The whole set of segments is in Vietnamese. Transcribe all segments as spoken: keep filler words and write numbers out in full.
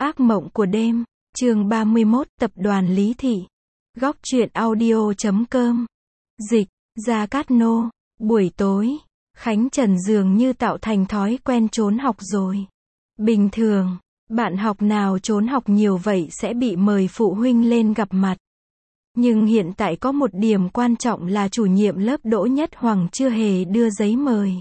Ác mộng của đêm, chương ba mươi mốt, tập đoàn Lý Thị. Góc truyện audio chấm com. Dịch, Gia Cát Nô. Buổi tối, Khánh Trần dường như tạo thành thói quen trốn học rồi. Bình thường, bạn học nào trốn học nhiều vậy sẽ bị mời phụ huynh lên gặp mặt. Nhưng hiện tại có một điểm quan trọng là chủ nhiệm lớp Đỗ Nhất Hoàng chưa hề đưa giấy mời.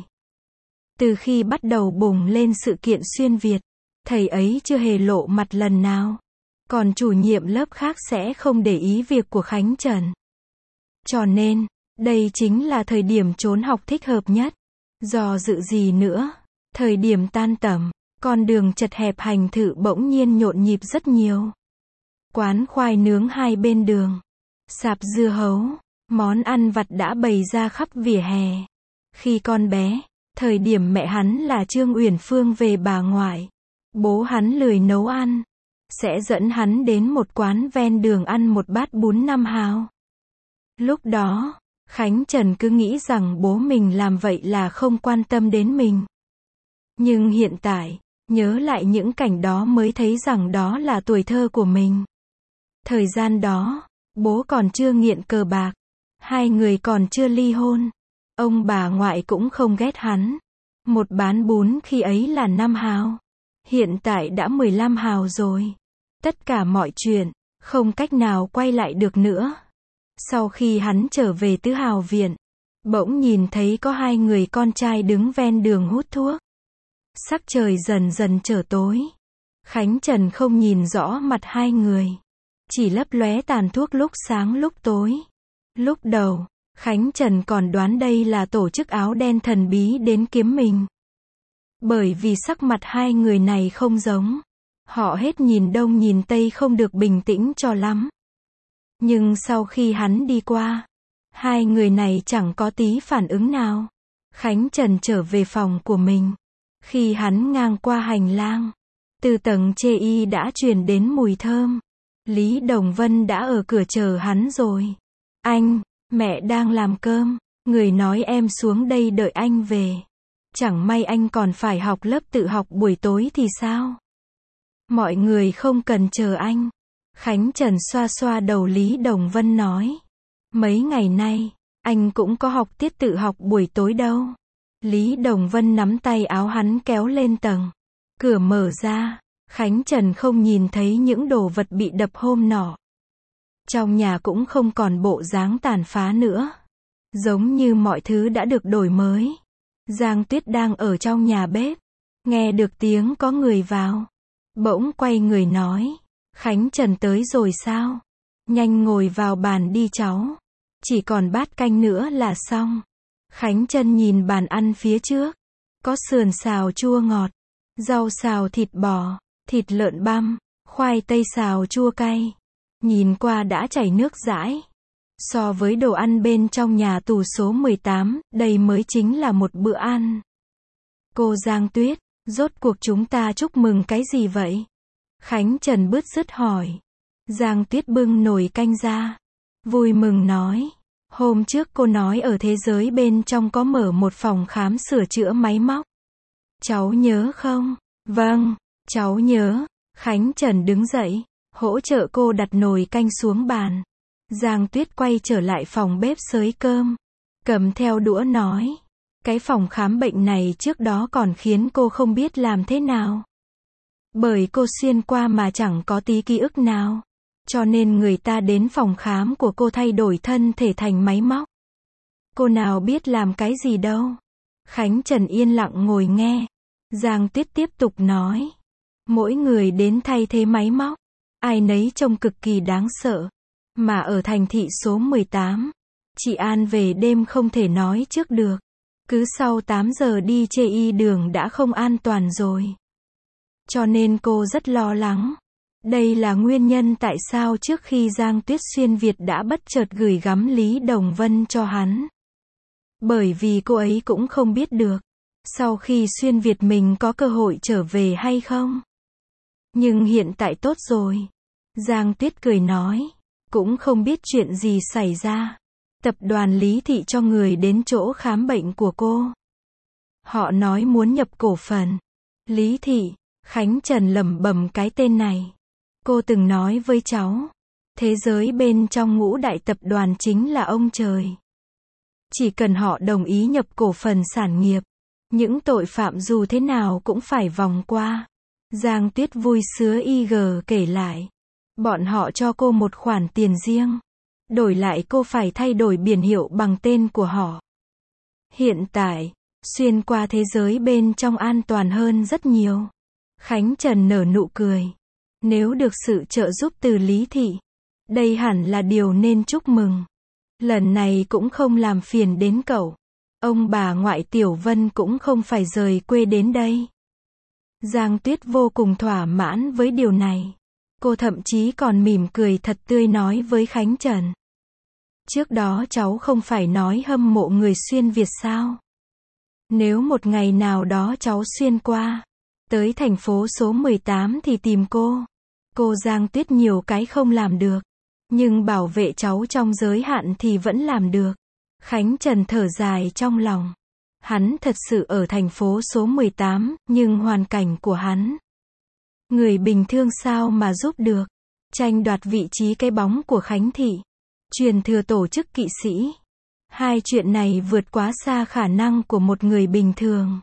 Từ khi bắt đầu bùng lên sự kiện xuyên Việt, thầy ấy chưa hề lộ mặt lần nào. Còn chủ nhiệm lớp khác sẽ không để ý việc của Khánh Trần. Cho nên, đây chính là thời điểm trốn học thích hợp nhất. Do dự gì nữa, thời điểm tan tầm, con đường chật hẹp hành thự bỗng nhiên nhộn nhịp rất nhiều. Quán khoai nướng hai bên đường, sạp dưa hấu, món ăn vặt đã bày ra khắp vỉa hè. Khi con bé, thời điểm mẹ hắn là Trương Uyển Phương về bà ngoại, bố hắn lười nấu ăn, sẽ dẫn hắn đến một quán ven đường ăn một bát bún năm hào. Lúc đó, Khánh Trần cứ nghĩ rằng bố mình làm vậy là không quan tâm đến mình. Nhưng hiện tại, nhớ lại những cảnh đó mới thấy rằng đó là tuổi thơ của mình. Thời gian đó, bố còn chưa nghiện cờ bạc, hai người còn chưa ly hôn. Ông bà ngoại cũng không ghét hắn. Một bán bún khi ấy là năm hào, hiện tại đã mười lăm hào rồi. Tất cả mọi chuyện, không cách nào quay lại được nữa. Sau khi hắn trở về Tứ Hào Viện, bỗng nhìn thấy có hai người con trai đứng ven đường hút thuốc. Sắc trời dần dần trở tối. Khánh Trần không nhìn rõ mặt hai người, chỉ lấp lóe tàn thuốc lúc sáng lúc tối. Lúc đầu, Khánh Trần còn đoán đây là tổ chức áo đen thần bí đến kiếm mình. Bởi vì sắc mặt hai người này không giống. Họ hết nhìn đông nhìn tây không được bình tĩnh cho lắm. Nhưng sau khi hắn đi qua, hai người này chẳng có tí phản ứng nào. Khánh Trần trở về phòng của mình. Khi hắn ngang qua hành lang, từ tầng chê y đã truyền đến mùi thơm. Lý Đồng Vân đã ở cửa chờ hắn rồi. Anh, mẹ đang làm cơm, người nói em xuống đây đợi anh về. Chẳng may anh còn phải học lớp tự học buổi tối thì sao? Mọi người không cần chờ anh. Khánh Trần xoa xoa đầu Lý Đồng Vân nói. Mấy ngày nay, anh cũng có học tiết tự học buổi tối đâu. Lý Đồng Vân nắm tay áo hắn kéo lên tầng. Cửa mở ra, Khánh Trần không nhìn thấy những đồ vật bị đập hôm nọ. Trong nhà cũng không còn bộ dáng tàn phá nữa. Giống như mọi thứ đã được đổi mới. Giang Tuyết đang ở trong nhà bếp. Nghe được tiếng có người vào. Bỗng quay người nói. Khánh Trần tới rồi sao? Nhanh ngồi vào bàn đi cháu. Chỉ còn bát canh nữa là xong. Khánh Trần nhìn bàn ăn phía trước. Có sườn xào chua ngọt, rau xào thịt bò, thịt lợn băm, khoai tây xào chua cay. Nhìn qua đã chảy nước dãi. So với đồ ăn bên trong nhà tù số mười tám, đây mới chính là một bữa ăn. Cô Giang Tuyết, rốt cuộc chúng ta chúc mừng cái gì vậy? Khánh Trần bứt rứt hỏi. Giang Tuyết bưng nồi canh ra, vui mừng nói. Hôm trước cô nói ở thế giới bên trong có mở một phòng khám sửa chữa máy móc. Cháu nhớ không? Vâng, cháu nhớ. Khánh Trần đứng dậy, hỗ trợ cô đặt nồi canh xuống bàn. Giang Tuyết quay trở lại phòng bếp xới cơm, cầm theo đũa nói. Cái phòng khám bệnh này trước đó còn khiến cô không biết làm thế nào. Bởi cô xuyên qua mà chẳng có tí ký ức nào. Cho nên người ta đến phòng khám của cô thay đổi thân thể thành máy móc. Cô nào biết làm cái gì đâu. Khánh Trần yên lặng ngồi nghe. Giang Tuyết tiếp tục nói. Mỗi người đến thay thế máy móc, ai nấy trông cực kỳ đáng sợ. Mà ở thành thị số mười tám, chị An về đêm không thể nói trước được. Cứ sau tám giờ đi chê y đường đã không an toàn rồi. Cho nên cô rất lo lắng. Đây là nguyên nhân tại sao trước khi Giang Tuyết xuyên Việt đã bất chợt gửi gắm Lý Đồng Vân cho hắn. Bởi vì cô ấy cũng không biết được, sau khi xuyên Việt mình có cơ hội trở về hay không. Nhưng hiện tại tốt rồi. Giang Tuyết cười nói. Cũng không biết chuyện gì xảy ra. Tập đoàn Lý Thị cho người đến chỗ khám bệnh của cô. Họ nói muốn nhập cổ phần. Lý Thị, Khánh Trần lẩm bẩm cái tên này. Cô từng nói với cháu, thế giới bên trong ngũ đại tập đoàn chính là ông trời. Chỉ cần họ đồng ý nhập cổ phần sản nghiệp, những tội phạm dù thế nào cũng phải vòng qua. Giang Tuyết vui sướng y gờ kể lại. Bọn họ cho cô một khoản tiền riêng. Đổi lại cô phải thay đổi biển hiệu bằng tên của họ. Hiện tại, xuyên qua thế giới bên trong an toàn hơn rất nhiều. Khánh Trần nở nụ cười. Nếu được sự trợ giúp từ Lý Thị, đây hẳn là điều nên chúc mừng. Lần này cũng không làm phiền đến cậu. Ông bà ngoại Tiểu Vân cũng không phải rời quê đến đây. Giang Tuyết vô cùng thỏa mãn với điều này. Cô thậm chí còn mỉm cười thật tươi nói với Khánh Trần. Trước đó cháu không phải nói hâm mộ người xuyên Việt sao? Nếu một ngày nào đó cháu xuyên qua, tới thành phố số mười tám thì tìm cô. Cô Giang Tuyết nhiều cái không làm được. Nhưng bảo vệ cháu trong giới hạn thì vẫn làm được. Khánh Trần thở dài trong lòng. Hắn thật sự ở thành phố số mười tám, nhưng hoàn cảnh của hắn. Người bình thường sao mà giúp được. Tranh đoạt vị trí cái bóng của Khánh Thị. Truyền thừa tổ chức kỵ sĩ. Hai chuyện này vượt quá xa khả năng của một người bình thường.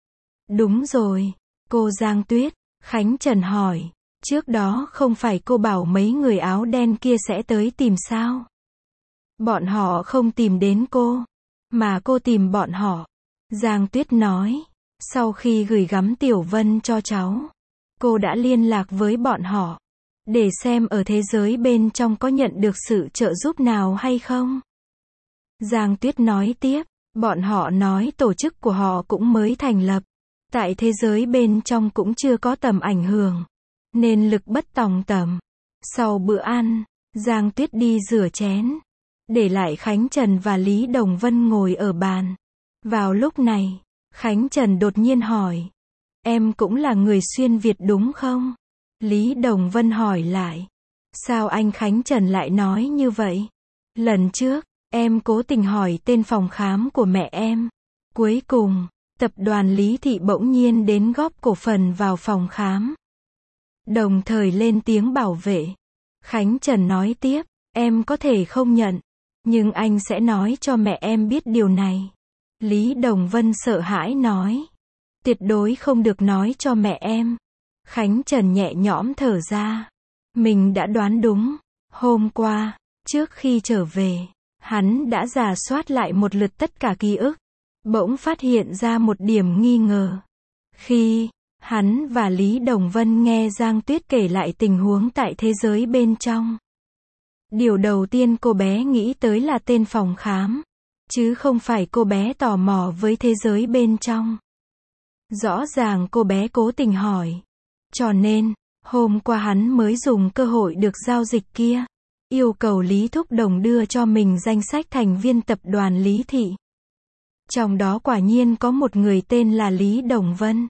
Đúng rồi, cô Giang Tuyết. Khánh Trần hỏi. Trước đó không phải cô bảo mấy người áo đen kia sẽ tới tìm sao? Bọn họ không tìm đến cô, mà cô tìm bọn họ. Giang Tuyết nói. Sau khi gửi gắm Tiểu Vân cho cháu, cô đã liên lạc với bọn họ. Để xem ở thế giới bên trong có nhận được sự trợ giúp nào hay không. Giang Tuyết nói tiếp. Bọn họ nói tổ chức của họ cũng mới thành lập. Tại thế giới bên trong cũng chưa có tầm ảnh hưởng. Nên lực bất tòng tầm. Sau bữa ăn, Giang Tuyết đi rửa chén. Để lại Khánh Trần và Lý Đồng Vân ngồi ở bàn. Vào lúc này, Khánh Trần đột nhiên hỏi. Em cũng là người xuyên Việt đúng không? Lý Đồng Vân hỏi lại. Sao anh Khánh Trần lại nói như vậy? Lần trước, em cố tình hỏi tên phòng khám của mẹ em. Cuối cùng, tập đoàn Lý Thị bỗng nhiên đến góp cổ phần vào phòng khám. Đồng thời lên tiếng bảo vệ. Khánh Trần nói tiếp. Em có thể không nhận. Nhưng anh sẽ nói cho mẹ em biết điều này. Lý Đồng Vân sợ hãi nói. Tuyệt đối không được nói cho mẹ em. Khánh Trần nhẹ nhõm thở ra. Mình đã đoán đúng. Hôm qua, trước khi trở về, hắn đã rà soát lại một lượt tất cả ký ức. Bỗng phát hiện ra một điểm nghi ngờ. Khi hắn và Lý Đồng Vân nghe Giang Tuyết kể lại tình huống tại thế giới bên trong. Điều đầu tiên cô bé nghĩ tới là tên phòng khám. Chứ không phải cô bé tò mò với thế giới bên trong. Rõ ràng cô bé cố tình hỏi. Cho nên, hôm qua hắn mới dùng cơ hội được giao dịch kia. Yêu cầu Lý Thúc Đồng đưa cho mình danh sách thành viên tập đoàn Lý Thị. Trong đó quả nhiên có một người tên là Lý Đồng Vân.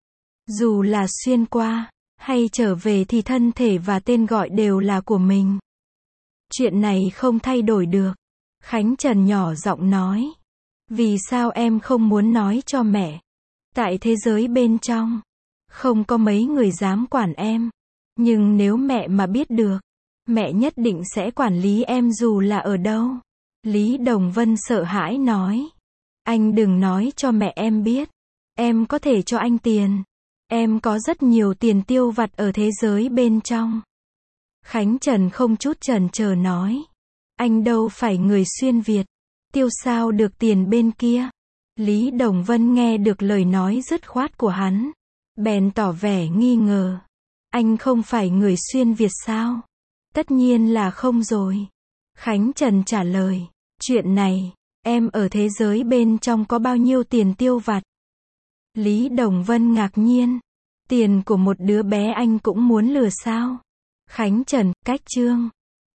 Dù là xuyên qua, hay trở về thì thân thể và tên gọi đều là của mình. Chuyện này không thay đổi được. Khánh Trần nhỏ giọng nói. Vì sao em không muốn nói cho mẹ? Tại thế giới bên trong, không có mấy người dám quản em. Nhưng nếu mẹ mà biết được, mẹ nhất định sẽ quản lý em dù là ở đâu. Lý Đồng Vân sợ hãi nói. Anh đừng nói cho mẹ em biết. Em có thể cho anh tiền. Em có rất nhiều tiền tiêu vặt ở thế giới bên trong. Khánh Trần không chút chần chờ nói. Anh đâu phải người xuyên Việt. Tiêu sao được tiền bên kia. Lý Đồng Vân nghe được lời nói dứt khoát của hắn. Bèn tỏ vẻ nghi ngờ. Anh không phải người xuyên Việt sao? Tất nhiên là không rồi. Khánh Trần trả lời. Chuyện này, em ở thế giới bên trong có bao nhiêu tiền tiêu vặt? Lý Đồng Vân ngạc nhiên. Tiền của một đứa bé anh cũng muốn lừa sao? Khánh Trần, cách chương.